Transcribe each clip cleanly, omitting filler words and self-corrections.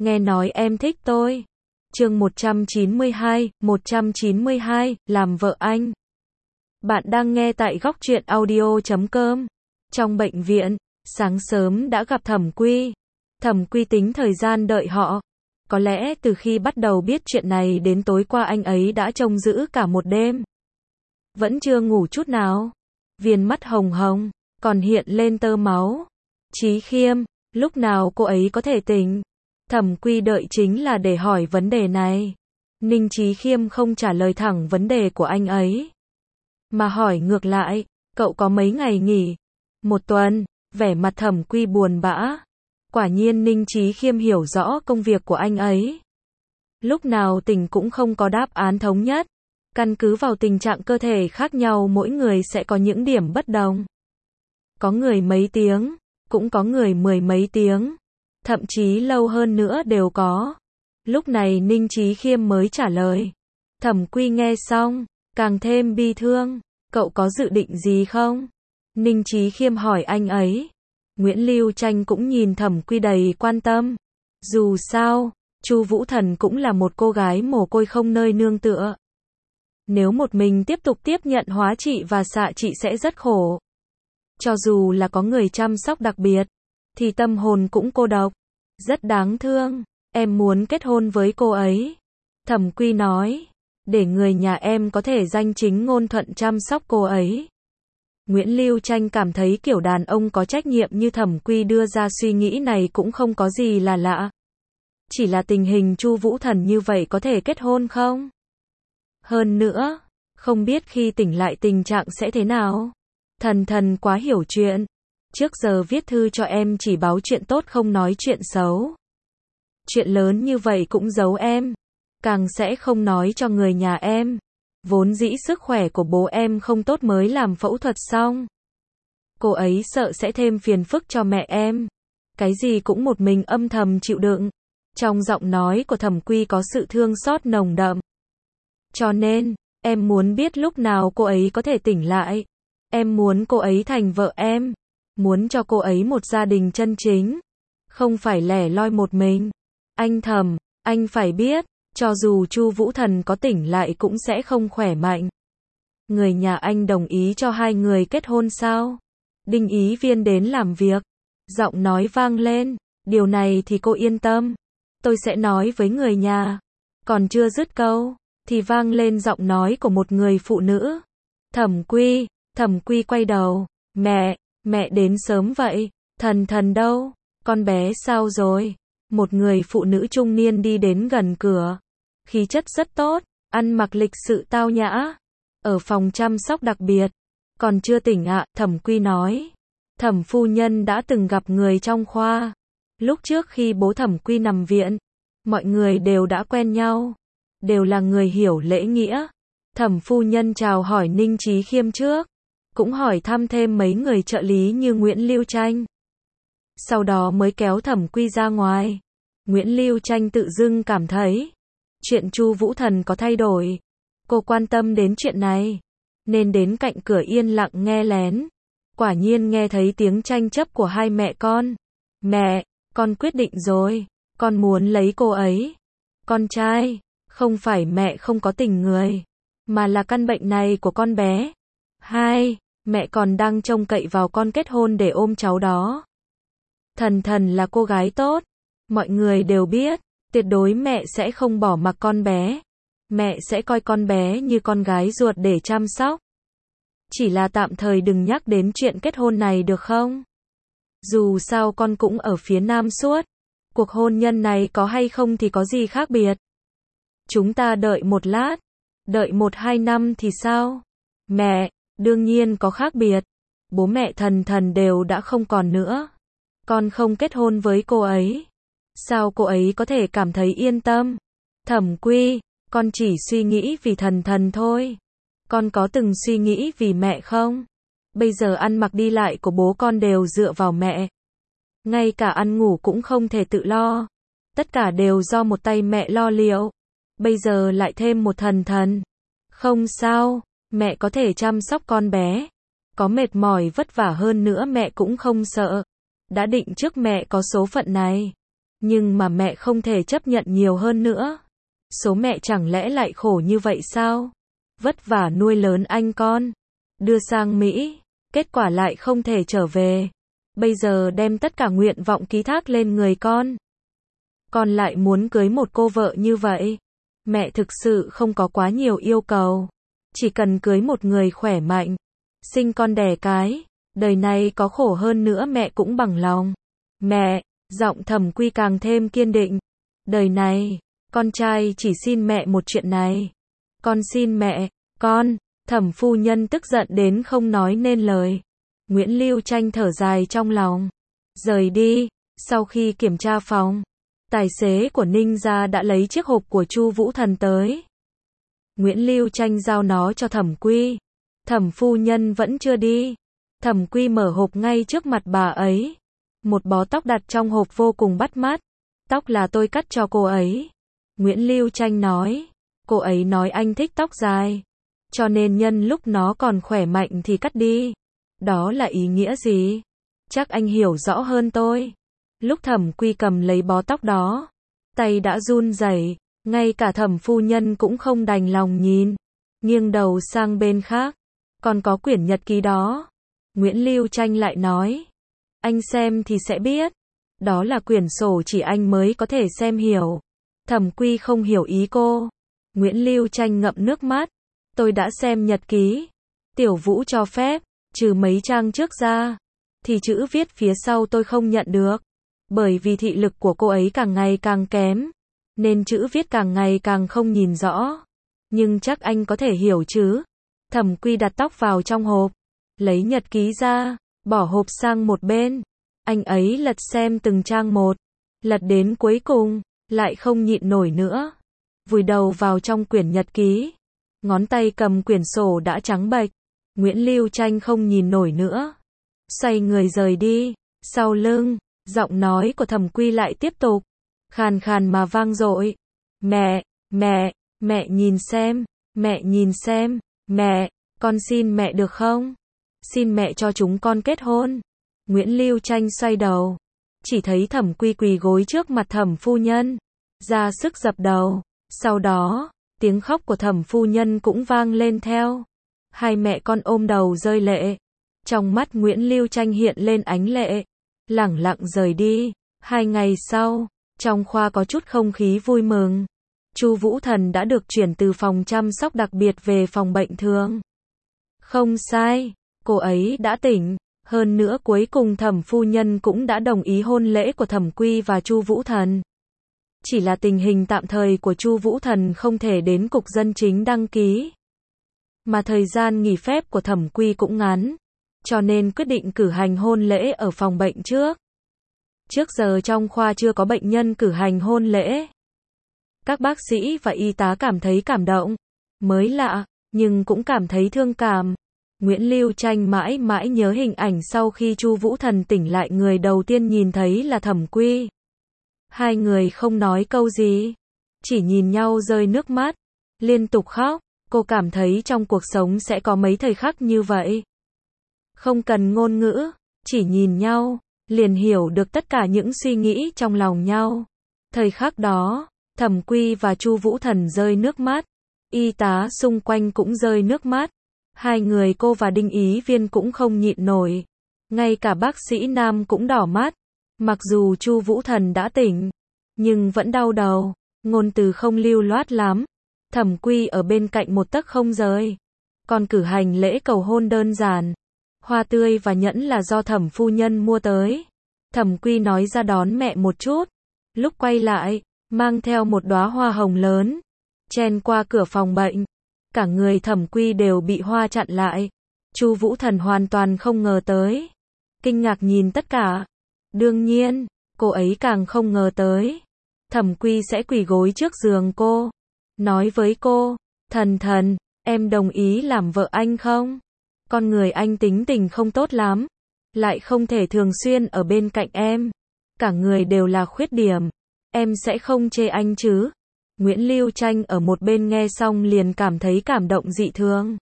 nghe nói em thích tôi. Chương 192, làm vợ anh. Bạn đang nghe tại góc truyện audio.com. Trong bệnh viện, sáng sớm đã gặp Thẩm Quy. Thẩm Quy tính thời gian đợi họ. Có lẽ từ khi bắt đầu biết chuyện này đến tối qua anh ấy đã trông giữ cả một đêm. Vẫn chưa ngủ chút nào. Viền mắt hồng hồng, còn hiện lên tơ máu. Chí Khiêm, lúc nào cô ấy có thể tỉnh? Thẩm Quy đợi chính là để hỏi vấn đề này. Ninh Chí Khiêm không trả lời thẳng vấn đề của anh ấy, mà hỏi ngược lại, cậu có mấy ngày nghỉ? 1 tuần, vẻ mặt Thẩm Quy buồn bã. Quả nhiên Ninh Chí Khiêm hiểu rõ công việc của anh ấy. Lúc nào tỉnh cũng không có đáp án thống nhất. Căn cứ vào tình trạng cơ thể khác nhau mỗi người sẽ có những điểm bất đồng. Có người mấy tiếng, cũng có người 10 mấy tiếng, thậm chí lâu hơn nữa đều có. Lúc này Ninh Chí Khiêm mới trả lời. Thẩm Quy nghe xong, càng thêm bi thương. Cậu có dự định gì không? Ninh Chí Khiêm hỏi anh ấy. Nguyễn Lưu Tranh cũng nhìn Thẩm Quy đầy quan tâm. Dù sao, Chu Vũ Thần cũng là một cô gái mồ côi không nơi nương tựa. Nếu một mình tiếp tục tiếp nhận hóa trị và xạ trị sẽ rất khổ. Cho dù là có người chăm sóc đặc biệt, thì tâm hồn cũng cô độc. Rất đáng thương, em muốn kết hôn với cô ấy. Thẩm Quy nói, để người nhà em có thể danh chính ngôn thuận chăm sóc cô ấy. Nguyễn Lưu Tranh cảm thấy kiểu đàn ông có trách nhiệm như Thẩm Quy đưa ra suy nghĩ này cũng không có gì là lạ. Chỉ là tình hình Chu Vũ Thần như vậy có thể kết hôn không? Hơn nữa, không biết khi tỉnh lại tình trạng sẽ thế nào. Thần quá hiểu chuyện. Trước giờ viết thư cho em chỉ báo chuyện tốt không nói chuyện xấu. Chuyện lớn như vậy cũng giấu em. Càng sẽ không nói cho người nhà em. Vốn dĩ sức khỏe của bố em không tốt mới làm phẫu thuật xong. Cô ấy sợ sẽ thêm phiền phức cho mẹ em. Cái gì cũng một mình âm thầm chịu đựng. Trong giọng nói của Thẩm Quy có sự thương xót nồng đậm. Cho nên, em muốn biết lúc nào cô ấy có thể tỉnh lại. Em muốn cô ấy thành vợ em. Muốn cho cô ấy một gia đình chân chính. Không phải lẻ loi một mình. Anh Thẩm, anh phải biết, cho dù Chu Vũ Thần có tỉnh lại cũng sẽ không khỏe mạnh. Người nhà anh đồng ý cho hai người kết hôn sao? Đinh Ý Viên đến làm việc. Giọng nói vang lên. Điều này thì cô yên tâm. Tôi sẽ nói với người nhà. Còn chưa dứt câu, thì vang lên giọng nói của một người phụ nữ. Thẩm Quy quay đầu. Mẹ đến sớm vậy. Thần đâu? Con bé sao rồi? Một người phụ nữ trung niên đi đến gần cửa. Khí chất rất tốt, ăn mặc lịch sự tao nhã. Ở phòng chăm sóc đặc biệt. Còn chưa tỉnh ạ, Thẩm Quy nói. Thẩm phu nhân đã từng gặp người trong khoa. Lúc trước khi bố Thẩm Quy nằm viện, mọi người đều đã quen nhau. Đều là người hiểu lễ nghĩa. Thẩm phu nhân chào hỏi Ninh Chí Khiêm trước. Cũng hỏi thăm thêm mấy người trợ lý như Nguyễn Lưu Tranh. Sau đó mới kéo Thẩm Quy ra ngoài. Nguyễn Lưu Tranh tự dưng cảm thấy chuyện Chu Vũ Thần có thay đổi. Cô quan tâm đến chuyện này, nên đến cạnh cửa yên lặng nghe lén. Quả nhiên nghe thấy tiếng tranh chấp của hai mẹ con. Mẹ, con quyết định rồi. Con muốn lấy cô ấy. Con trai, không phải mẹ không có tình người, mà là căn bệnh này của con bé. Hai, mẹ còn đang trông cậy vào con kết hôn để ôm cháu đó. Thần là cô gái tốt. Mọi người đều biết, tuyệt đối mẹ sẽ không bỏ mặc con bé. Mẹ sẽ coi con bé như con gái ruột để chăm sóc. Chỉ là tạm thời đừng nhắc đến chuyện kết hôn này được không? Dù sao con cũng ở phía Nam suốt. Cuộc hôn nhân này có hay không thì có gì khác biệt. Chúng ta đợi một lát. Đợi 1-2 năm thì sao? Mẹ, đương nhiên có khác biệt. Bố mẹ thần đều đã không còn nữa. Con không kết hôn với cô ấy. Sao cô ấy có thể cảm thấy yên tâm? Thẩm Quy, con chỉ suy nghĩ vì thần thôi. Con có từng suy nghĩ vì mẹ không? Bây giờ ăn mặc đi lại của bố con đều dựa vào mẹ. Ngay cả ăn ngủ cũng không thể tự lo. Tất cả đều do một tay mẹ lo liệu. Bây giờ lại thêm một thần. Không sao, mẹ có thể chăm sóc con bé. Có mệt mỏi vất vả hơn nữa mẹ cũng không sợ. Đã định trước mẹ có số phận này. Nhưng mà mẹ không thể chấp nhận nhiều hơn nữa. Số mẹ chẳng lẽ lại khổ như vậy sao? Vất vả nuôi lớn anh con, đưa sang Mỹ, kết quả lại không thể trở về. Bây giờ đem tất cả nguyện vọng ký thác lên người con. Con lại muốn cưới một cô vợ như vậy. Mẹ thực sự không có quá nhiều yêu cầu. Chỉ cần cưới một người khỏe mạnh, sinh con đẻ cái, đời này có khổ hơn nữa mẹ cũng bằng lòng. Mẹ, giọng Thẩm Quy càng thêm kiên định. Đời này, con trai chỉ xin mẹ một chuyện này. Con xin mẹ, con. Thẩm phu nhân tức giận đến không nói nên lời. Nguyễn Lưu Tranh thở dài trong lòng. Rời đi. Sau khi kiểm tra phòng, tài xế của Ninh gia đã lấy chiếc hộp của Chu Vũ Thần tới. Nguyễn Lưu Tranh giao nó cho Thẩm Quy. Thẩm phu nhân vẫn chưa đi. Thẩm Quy mở hộp ngay trước mặt bà ấy. Một bó tóc đặt trong hộp vô cùng bắt mắt. Tóc là tôi cắt cho cô ấy. Nguyễn Lưu Tranh nói. Cô ấy nói anh thích tóc dài, cho nên nhân lúc nó còn khỏe mạnh thì cắt đi. Đó là ý nghĩa gì? Chắc anh hiểu rõ hơn tôi. Lúc Thẩm Quy cầm lấy bó tóc đó, tay đã run rẩy, ngay cả Thẩm phu nhân cũng không đành lòng nhìn, nghiêng đầu sang bên khác. Còn có quyển nhật ký đó. Nguyễn Lưu Tranh lại nói. Anh xem thì sẽ biết. Đó là quyển sổ chỉ anh mới có thể xem hiểu. Thẩm Quy không hiểu ý cô. Nguyễn Lưu Tranh ngậm nước mắt. Tôi đã xem nhật ký. Tiểu Vũ cho phép, trừ mấy trang trước ra, thì chữ viết phía sau tôi không nhận được. Bởi vì thị lực của cô ấy càng ngày càng kém, nên chữ viết càng ngày càng không nhìn rõ. Nhưng chắc anh có thể hiểu chứ. Thẩm Quy đặt tóc vào trong hộp, lấy nhật ký ra, bỏ hộp sang một bên. Anh ấy lật xem từng trang một, lật đến cuối cùng, lại không nhịn nổi nữa. Vùi đầu vào trong quyển nhật ký. Ngón tay cầm quyển sổ đã trắng bệch. Nguyễn Lưu Tranh không nhìn nổi nữa, xoay người rời đi. Sau lưng, giọng nói của Thẩm Quy lại tiếp tục, khàn khàn mà vang dội. Mẹ, mẹ, mẹ nhìn xem, mẹ nhìn xem, mẹ, con xin mẹ được không? Xin mẹ cho chúng con kết hôn. Nguyễn Lưu Tranh xoay đầu, chỉ thấy Thẩm Quy quỳ gối trước mặt Thẩm phu nhân, ra sức dập đầu. Sau đó, tiếng khóc của Thẩm phu nhân cũng vang lên theo. Hai mẹ con ôm đầu rơi lệ. Trong mắt Nguyễn Lưu Tranh hiện lên ánh lệ, lẳng lặng rời đi. 2 ngày sau, trong khoa có chút không khí vui mừng. Chu Vũ Thần đã được chuyển từ phòng chăm sóc đặc biệt về phòng bệnh thường. Không sai, cô ấy đã tỉnh. Hơn nữa cuối cùng Thẩm phu nhân cũng đã đồng ý hôn lễ của Thẩm Quy và Chu Vũ Thần. Chỉ là tình hình tạm thời của Chu Vũ Thần không thể đến cục dân chính đăng ký. Mà thời gian nghỉ phép của Thẩm Quy cũng ngắn, cho nên quyết định cử hành hôn lễ ở phòng bệnh trước. Trước giờ trong khoa chưa có bệnh nhân cử hành hôn lễ. Các bác sĩ và y tá cảm thấy cảm động, mới lạ, nhưng cũng cảm thấy thương cảm. Nguyễn Lưu Tranh mãi mãi nhớ hình ảnh sau khi Chu Vũ Thần tỉnh lại, người đầu tiên nhìn thấy là Thẩm Quy. Hai người không nói câu gì, chỉ nhìn nhau rơi nước mắt, liên tục khóc. Cô cảm thấy trong cuộc sống sẽ có mấy thời khắc như vậy. Không cần ngôn ngữ, chỉ nhìn nhau, liền hiểu được tất cả những suy nghĩ trong lòng nhau. Thời khắc đó, Thẩm Quy và Chu Vũ Thần rơi nước mắt, y tá xung quanh cũng rơi nước mắt. Hai người cô và Đinh Ý Viên cũng không nhịn nổi. Ngay cả bác sĩ nam cũng đỏ mắt. Mặc dù Chu Vũ Thần đã tỉnh, nhưng vẫn đau đầu, ngôn từ không lưu loát lắm. Thẩm Quy ở bên cạnh một tấc không rời. Còn cử hành lễ cầu hôn đơn giản. Hoa tươi và nhẫn là do Thẩm phu nhân mua tới. Thẩm Quy nói ra đón mẹ một chút. Lúc quay lại, mang theo một đóa hoa hồng lớn, chen qua cửa phòng bệnh. Cả người Thẩm Quy đều bị hoa chặn lại. Chu Vũ Thần hoàn toàn không ngờ tới. Kinh ngạc nhìn tất cả. Đương nhiên, cô ấy càng không ngờ tới. Thẩm Quy sẽ quỳ gối trước giường cô. Nói với cô, Thần Thần, em đồng ý làm vợ anh không? Con người anh tính tình không tốt lắm, lại không thể thường xuyên ở bên cạnh em. Cả người đều là khuyết điểm. Em sẽ không chê anh chứ? Nguyễn Lưu Tranh ở một bên nghe xong liền cảm thấy cảm động dị thường.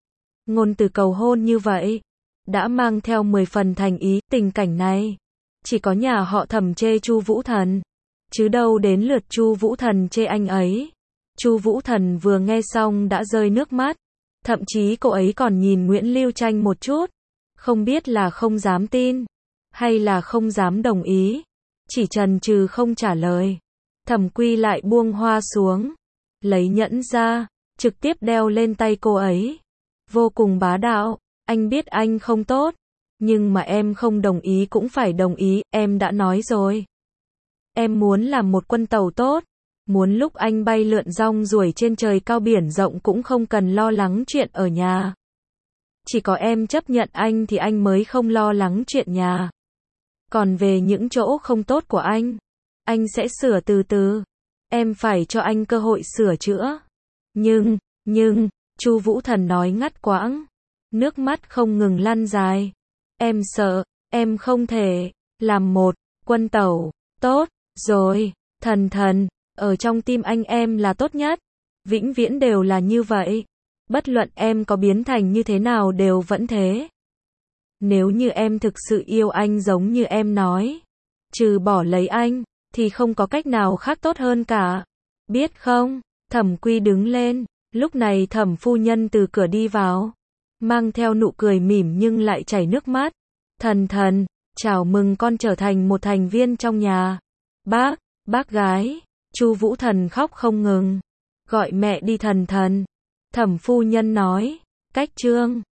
Ngôn từ cầu hôn như vậy, đã mang theo 10 phần thành ý. Tình cảnh này, chỉ có nhà họ Thẩm chê Chu Vũ Thần. chứ đâu đến lượt Chu Vũ Thần chê anh ấy. Chu Vũ Thần vừa nghe xong đã rơi nước mắt, thậm chí cô ấy còn nhìn Nguyễn Lưu Tranh một chút, không biết là không dám tin, hay là không dám đồng ý, chỉ chần chừ không trả lời. Thẩm Quy lại buông hoa xuống, lấy nhẫn ra, trực tiếp đeo lên tay cô ấy. Vô cùng bá đạo, anh biết anh không tốt, nhưng mà em không đồng ý cũng phải đồng ý, em đã nói rồi. Em muốn làm một quân tàu tốt, muốn lúc anh bay lượn rong ruổi trên trời cao biển rộng cũng không cần lo lắng chuyện ở nhà. Chỉ có em chấp nhận anh thì anh mới không lo lắng chuyện nhà. Còn về những chỗ không tốt của anh sẽ sửa từ từ. Em phải cho anh cơ hội sửa chữa. Nhưng, Chu Vũ Thần nói ngắt quãng, nước mắt không ngừng lăn dài. Em sợ, em không thể làm một quân tàu tốt rồi. Thần, ở trong tim anh em là tốt nhất, vĩnh viễn đều là như vậy. Bất luận em có biến thành như thế nào đều vẫn thế. Nếu như em thực sự yêu anh giống như em nói, trừ bỏ lấy anh, thì không có cách nào khác tốt hơn cả. Biết không? Thẩm Quy đứng lên, lúc này Thẩm phu nhân từ cửa đi vào, mang theo nụ cười mỉm nhưng lại chảy nước mắt. Thần, chào mừng con trở thành một thành viên trong nhà. Bác gái. Chu Vũ Thần khóc không ngừng. Gọi mẹ đi thần. Thẩm phu nhân nói, cách chương